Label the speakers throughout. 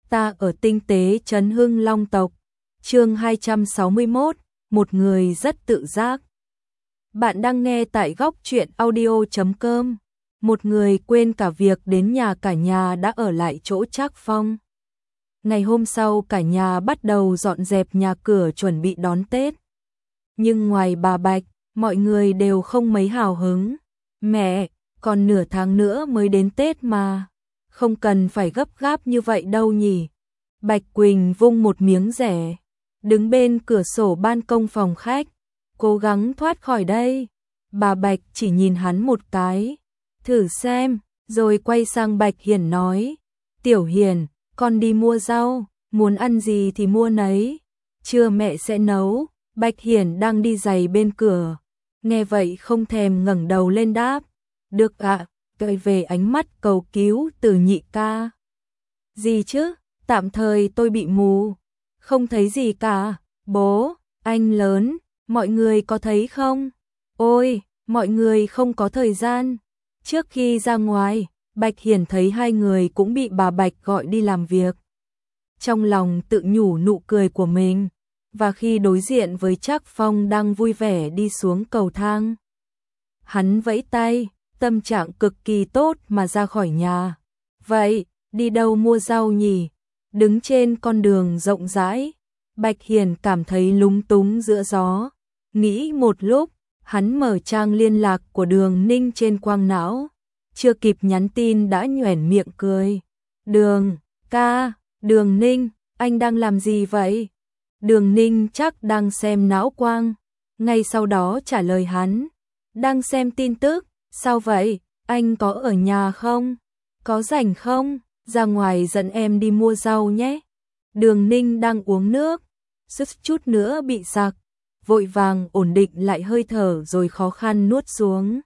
Speaker 1: Ta ở tinh tế trấn Hưng Long tộc. Chương 261, một người rất tự giác. Bạn đang nghe tại góc truyện audio.com. Một người quên cả việc đến nhà cả nhà đã ở lại chỗ Trác Phong. Ngày hôm sau cả nhà bắt đầu dọn dẹp nhà cửa chuẩn bị đón Tết. Nhưng ngoài bà Bạch, mọi người đều không mấy hào hứng. Mẹ, còn nửa tháng nữa mới đến Tết mà. Không cần phải gấp gáp như vậy đâu nhỉ. Bạch Quỳnh vung một miếng rẻ, đứng bên cửa sổ ban công phòng khách, cố gắng thoát khỏi đây. Bà Bạch chỉ nhìn hắn một cái, thử xem, rồi quay sang Bạch Hiển nói, Tiểu Hiển, con đi mua rau, muốn ăn gì thì mua nấy, trưa mẹ sẽ nấu. Bạch Hiển đang đi giày bên cửa, nghe vậy không thèm ngẩng đầu lên đáp, được ạ. Cậy về ánh mắt cầu cứu từ nhị ca. Gì chứ, tạm thời tôi bị mù, không thấy gì cả. Bố, anh lớn, mọi người có thấy không? Ôi, mọi người không có thời gian. Trước khi ra ngoài, Bạch Hiển thấy hai người cũng bị bà Bạch gọi đi làm việc. Trong lòng tự nhủ nụ cười của mình, và khi đối diện với Trác Phong đang vui vẻ đi xuống cầu thang, hắn vẫy tay, tâm trạng cực kỳ tốt mà ra khỏi nhà. Vậy, đi đâu mua rau nhỉ? Đứng trên con đường rộng rãi, Bạch Hiển cảm thấy lúng túng giữa gió. Nghĩ một lúc, hắn mở trang liên lạc của Đường Ninh trên quang não. Chưa kịp nhắn tin đã nhoẻn miệng cười. Đường, ca, Đường Ninh, anh đang làm gì vậy? Đường Ninh chắc đang xem não quang. Ngay sau đó trả lời hắn. Đang xem tin tức. Sao vậy, anh có ở nhà không? Có rảnh không? Ra ngoài dẫn em đi mua rau nhé. Đường Ninh đang uống nước, suýt chút nữa bị sặc, vội vàng ổn định lại hơi thở rồi khó khăn nuốt xuống.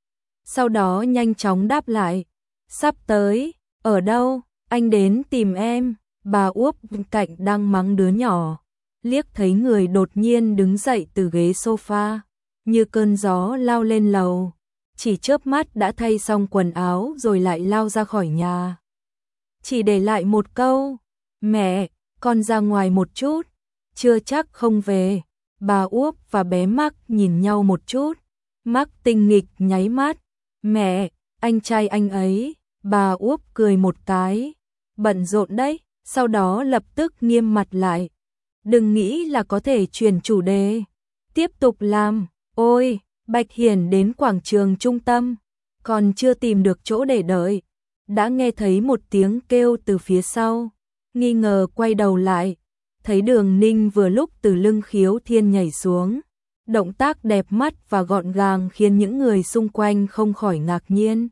Speaker 1: Sau đó nhanh chóng đáp lại, sắp tới, ở đâu, anh đến tìm em. Bà Út bên cạnh đang mắng đứa nhỏ, liếc thấy người đột nhiên đứng dậy từ ghế sofa, như cơn gió lao lên lầu. Chỉ chớp mắt đã thay xong quần áo rồi lại lao ra khỏi nhà. Chỉ để lại một câu, mẹ, con ra ngoài một chút, chưa chắc không về. Bà Út và bé Mắc nhìn nhau một chút, Mắc tinh nghịch nháy mắt, mẹ, anh trai anh ấy. Bà Út cười một cái, bận rộn đấy, sau đó lập tức nghiêm mặt lại. Đừng nghĩ là có thể chuyển chủ đề, tiếp tục làm. Ôi, Bạch Hiển đến quảng trường trung tâm, còn chưa tìm được chỗ để đợi, đã nghe thấy một tiếng kêu từ phía sau, nghi ngờ quay đầu lại, thấy Đường Ninh vừa lúc từ lưng Khiếu Thiên nhảy xuống, động tác đẹp mắt và gọn gàng khiến những người xung quanh không khỏi ngạc nhiên.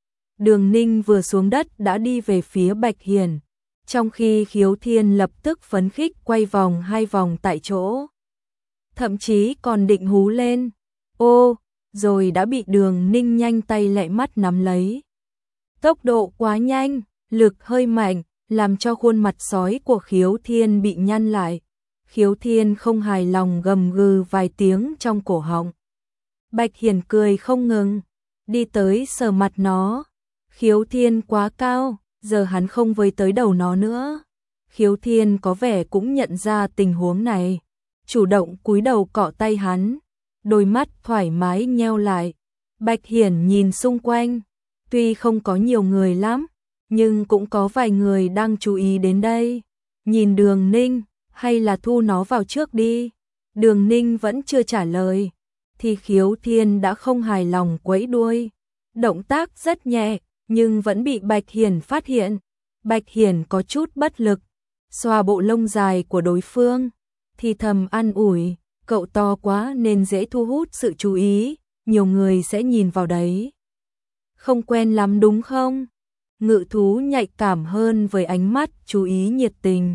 Speaker 1: Đường Ninh vừa xuống đất đã đi về phía Bạch Hiển, trong khi Khiếu Thiên lập tức phấn khích quay vòng 2 vòng tại chỗ, thậm chí còn định hú lên. Ô, rồi đã bị Đường Ninh nhanh tay lẹ mắt nắm lấy. Tốc độ quá nhanh, lực hơi mạnh, làm cho khuôn mặt sói của Khiếu Thiên bị nhăn lại. Khiếu Thiên không hài lòng gầm gừ vài tiếng trong cổ họng. Bạch Hiển cười không ngừng, đi tới sờ mặt nó. Khiếu Thiên quá cao, giờ hắn không với tới đầu nó nữa. Khiếu Thiên có vẻ cũng nhận ra tình huống này, chủ động cúi đầu cọ tay hắn. Đôi mắt thoải mái nheo lại. Bạch Hiển nhìn xung quanh, tuy không có nhiều người lắm, nhưng cũng có vài người đang chú ý đến đây. Nhìn Đường Ninh, hay là thu nó vào trước đi. Đường Ninh vẫn chưa trả lời, thì Khiếu Thiên đã không hài lòng quẫy đuôi. Động tác rất nhẹ, nhưng vẫn bị Bạch Hiển phát hiện. Bạch Hiển có chút bất lực, xoa bộ lông dài của đối phương, thì thầm an ủi. Cậu to quá nên dễ thu hút sự chú ý, nhiều người sẽ nhìn vào đấy. Không quen lắm đúng không? Ngự thú nhạy cảm hơn với ánh mắt chú ý nhiệt tình.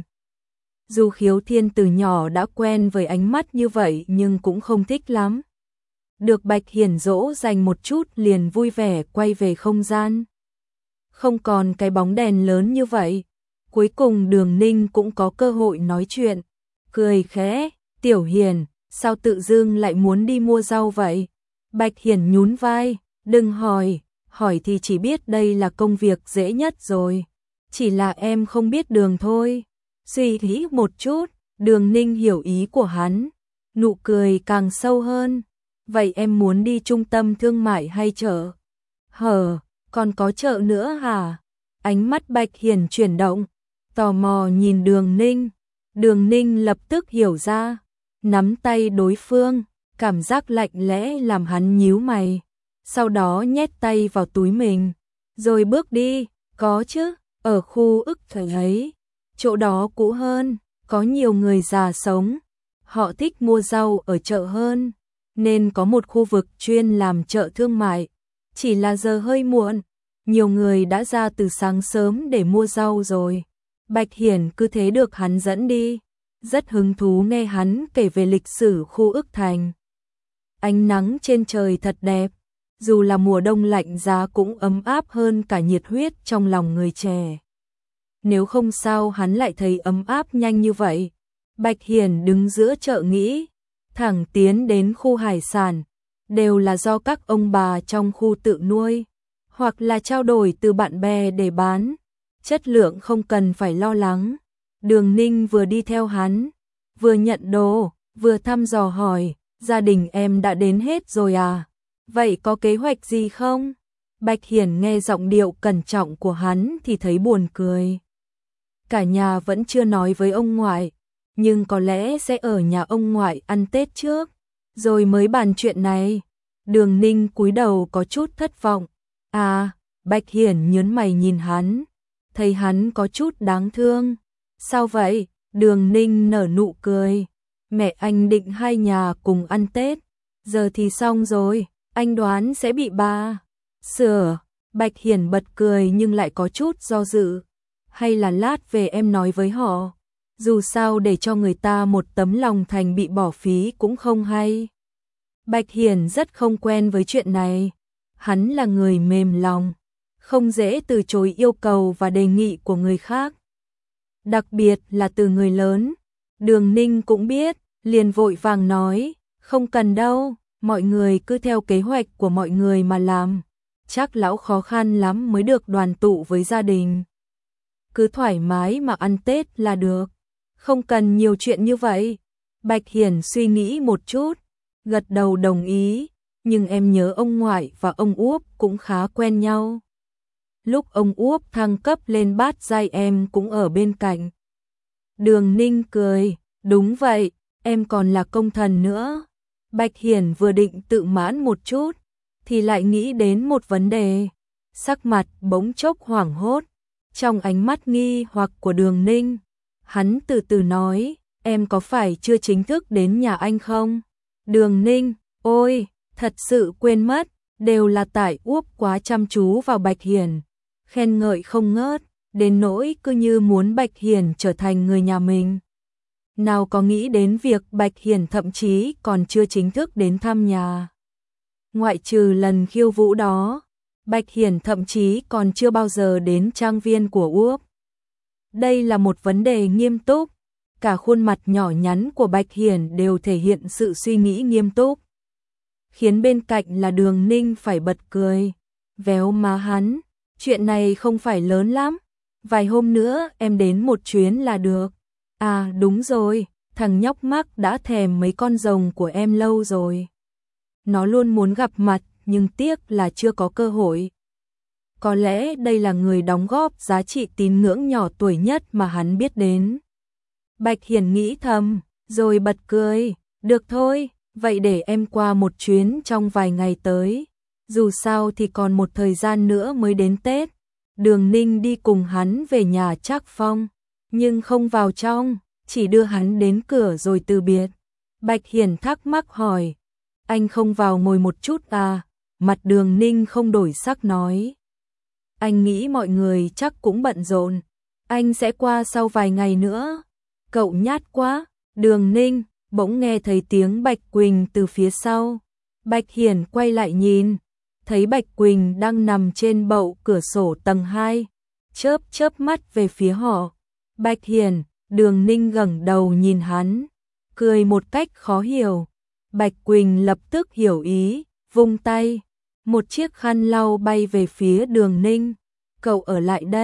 Speaker 1: Dù Khiếu Thiên từ nhỏ đã quen với ánh mắt như vậy nhưng cũng không thích lắm. Được Bạch Hiển dỗ dành một chút liền vui vẻ quay về không gian. Không còn cái bóng đèn lớn như vậy. Cuối cùng Đường Ninh cũng có cơ hội nói chuyện. Cười khẽ, Tiểu Hiển, sao tự dưng lại muốn đi mua rau vậy? Bạch Hiển nhún vai, đừng hỏi thì chỉ biết đây là công việc dễ nhất rồi. chỉ là em không biết đường thôi. Suy nghĩ một chút, Đường Ninh hiểu ý của hắn, nụ cười càng sâu hơn. Vậy em muốn đi trung tâm thương mại hay chợ? Hở, còn có chợ nữa hả? Ánh mắt Bạch Hiển chuyển động, tò mò nhìn Đường Ninh. Đường Ninh lập tức hiểu ra, nắm tay đối phương, cảm giác lạnh lẽ làm hắn nhíu mày. Sau đó nhét tay vào túi mình, rồi bước đi. Có chứ, ở khu ức thời ấy, chỗ đó cũ hơn, có nhiều người già sống. Họ thích mua rau ở chợ hơn, nên có một khu vực chuyên làm chợ thương mại. Chỉ là giờ hơi muộn, nhiều người đã ra từ sáng sớm để mua rau rồi. Bạch Hiển cứ thế được hắn dẫn đi, rất hứng thú nghe hắn kể về lịch sử khu ức thành. Ánh nắng trên trời thật đẹp, dù là mùa đông lạnh giá cũng ấm áp hơn cả nhiệt huyết trong lòng người trẻ. Nếu không sao hắn lại thấy ấm áp nhanh như vậy. Bạch Hiển đứng giữa chợ nghĩ, thẳng tiến đến khu hải sản, đều là do các ông bà trong khu tự nuôi, hoặc là trao đổi từ bạn bè để bán, chất lượng không cần phải lo lắng. Đường Ninh vừa đi theo hắn, vừa nhận đồ, vừa thăm dò hỏi, gia đình em đã đến hết rồi à? Vậy có kế hoạch gì không? Bạch Hiển nghe giọng điệu cẩn trọng của hắn thì thấy buồn cười. Cả nhà vẫn chưa nói với ông ngoại, nhưng có lẽ sẽ ở nhà ông ngoại ăn Tết trước, rồi mới bàn chuyện này. Đường Ninh cúi đầu có chút thất vọng. À, Bạch Hiển nhớn mày nhìn hắn, thấy hắn có chút đáng thương. Sao vậy? Đường Ninh nở nụ cười. Mẹ anh định hai nhà cùng ăn Tết, giờ thì xong rồi, anh đoán sẽ bị bà sửa. Bạch Hiển bật cười nhưng lại có chút do dự. Hay là lát về em nói với họ, dù sao để cho người ta một tấm lòng thành bị bỏ phí cũng không hay. Bạch Hiển rất không quen với chuyện này, hắn là người mềm lòng, không dễ từ chối yêu cầu và đề nghị của người khác, đặc biệt là từ người lớn. Đường Ninh cũng biết, liền vội vàng nói, không cần đâu, mọi người cứ theo kế hoạch của mọi người mà làm, chắc lão khó khăn lắm mới được đoàn tụ với gia đình. Cứ thoải mái mà ăn Tết là được, không cần nhiều chuyện như vậy. Bạch Hiển suy nghĩ một chút, gật đầu đồng ý, nhưng em nhớ ông ngoại và ông Út cũng khá quen nhau. Lúc ông Út thăng cấp lên bát giai em cũng ở bên cạnh. Đường Ninh cười, đúng vậy, em còn là công thần nữa. Bạch Hiển vừa định tự mãn một chút, thì lại nghĩ đến một vấn đề, sắc mặt bỗng chốc hoảng hốt. Trong ánh mắt nghi hoặc của Đường Ninh, hắn từ từ nói, em có phải chưa chính thức đến nhà anh không? Đường Ninh, ôi, thật sự quên mất, đều là tại Út quá chăm chú vào Bạch Hiển, khen ngợi không ngớt, đến nỗi cứ như muốn Bạch Hiển trở thành người nhà mình. Nào có nghĩ đến việc Bạch Hiển thậm chí còn chưa chính thức đến thăm nhà. Ngoại trừ lần khiêu vũ đó, Bạch Hiển thậm chí còn chưa bao giờ đến trang viên của Út. Đây là một vấn đề nghiêm túc, cả khuôn mặt nhỏ nhắn của Bạch Hiển đều thể hiện sự suy nghĩ nghiêm túc, khiến bên cạnh là Đường Ninh phải bật cười, véo má hắn, chuyện này không phải lớn lắm, vài hôm nữa em đến một chuyến là được. À đúng rồi, thằng nhóc Mark đã thèm mấy con rồng của em lâu rồi. Nó luôn muốn gặp mặt, nhưng tiếc là chưa có cơ hội. Có lẽ đây là người đóng góp giá trị tín ngưỡng nhỏ tuổi nhất mà hắn biết đến. Bạch Hiển nghĩ thầm, rồi bật cười, được thôi, vậy để em qua một chuyến trong vài ngày tới. Dù sao thì còn một thời gian nữa mới đến Tết. Đường Ninh đi cùng hắn về nhà Trác Phong, nhưng không vào trong, chỉ đưa hắn đến cửa rồi từ biệt. Bạch Hiển thắc mắc hỏi, anh không vào ngồi một chút à? Mặt Đường Ninh không đổi sắc nói, anh nghĩ mọi người chắc cũng bận rộn, anh sẽ qua sau vài ngày nữa. Cậu nhát quá. Đường Ninh bỗng nghe thấy tiếng Bạch Quỳnh từ phía sau. Bạch Hiển quay lại nhìn, thấy Bạch Quỳnh đang nằm trên bậu cửa sổ tầng 2, chớp chớp mắt về phía họ. Bạch Hiển, Đường Ninh ngẩng đầu nhìn hắn, cười một cách khó hiểu. Bạch Quỳnh lập tức hiểu ý, vung tay, một chiếc khăn lau bay về phía Đường Ninh. Cậu ở lại đây,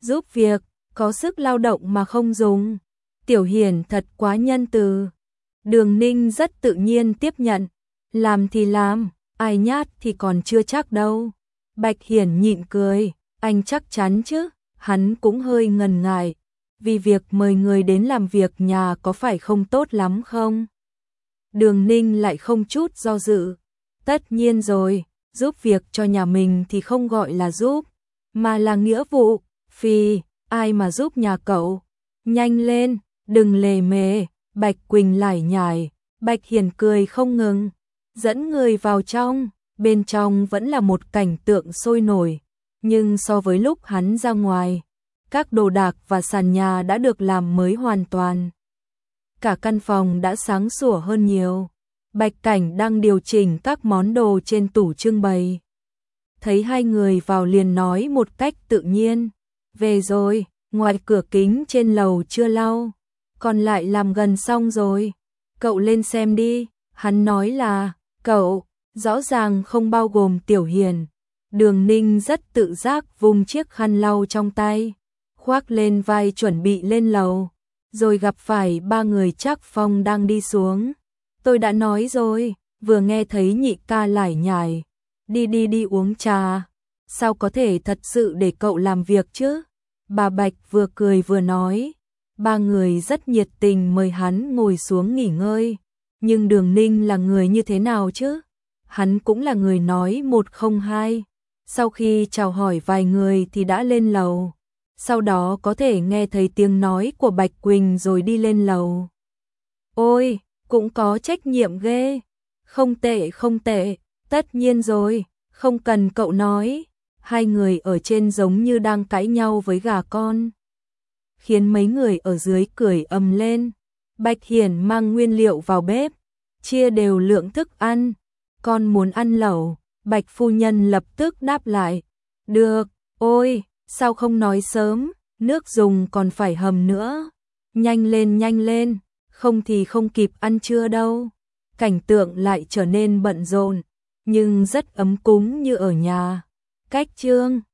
Speaker 1: giúp việc, có sức lao động mà không dùng. Tiểu Hiền thật quá nhân từ. Đường Ninh rất tự nhiên tiếp nhận, làm thì làm, ai nhát thì còn chưa chắc đâu. Bạch Hiển nhịn cười, anh chắc chắn chứ, hắn cũng hơi ngần ngại, vì việc mời người đến làm việc nhà có phải không tốt lắm không? Đường Ninh lại không chút do dự, tất nhiên rồi, giúp việc cho nhà mình thì không gọi là giúp, mà là nghĩa vụ, Phi, ai mà giúp nhà cậu, nhanh lên, đừng lề mề, Bạch Quỳnh lải nhải, Bạch Hiển cười không ngừng, dẫn người vào trong, bên trong vẫn là một cảnh tượng sôi nổi, nhưng so với lúc hắn ra ngoài, các đồ đạc và sàn nhà đã được làm mới hoàn toàn. Cả căn phòng đã sáng sủa hơn nhiều. Bạch Cảnh đang điều chỉnh các món đồ trên tủ trưng bày. Thấy hai người vào liền nói một cách tự nhiên, về rồi, ngoài cửa kính trên lầu chưa lau, còn lại làm gần xong rồi, cậu lên xem đi. Hắn nói là, cậu, rõ ràng không bao gồm Tiểu Hiền. Đường Ninh rất tự giác vung chiếc khăn lau trong tay, khoác lên vai chuẩn bị lên lầu, rồi gặp phải ba người Trác Phong đang đi xuống. Tôi đã nói rồi, vừa nghe thấy nhị ca lải nhải, đi uống trà, sao có thể thật sự để cậu làm việc chứ? Bà Bạch vừa cười vừa nói, ba người rất nhiệt tình mời hắn ngồi xuống nghỉ ngơi, nhưng Đường Ninh là người như thế nào chứ? Hắn cũng là người nói một không hai, sau khi chào hỏi vài người thì đã lên lầu, sau đó có thể nghe thấy tiếng nói của Bạch Quỳnh rồi đi lên lầu. Ôi, cũng có trách nhiệm ghê, không tệ, tất nhiên rồi, không cần cậu nói, hai người ở trên giống như đang cãi nhau với gà con, khiến mấy người ở dưới cười ầm lên. Bạch Hiển mang nguyên liệu vào bếp, chia đều lượng thức ăn, con muốn ăn lẩu, Bạch phu nhân lập tức đáp lại, được, ôi, sao không nói sớm, nước dùng còn phải hầm nữa, nhanh lên, không thì không kịp ăn trưa đâu. Cảnh tượng lại trở nên bận rộn, nhưng rất ấm cúng như ở nhà. Cách chương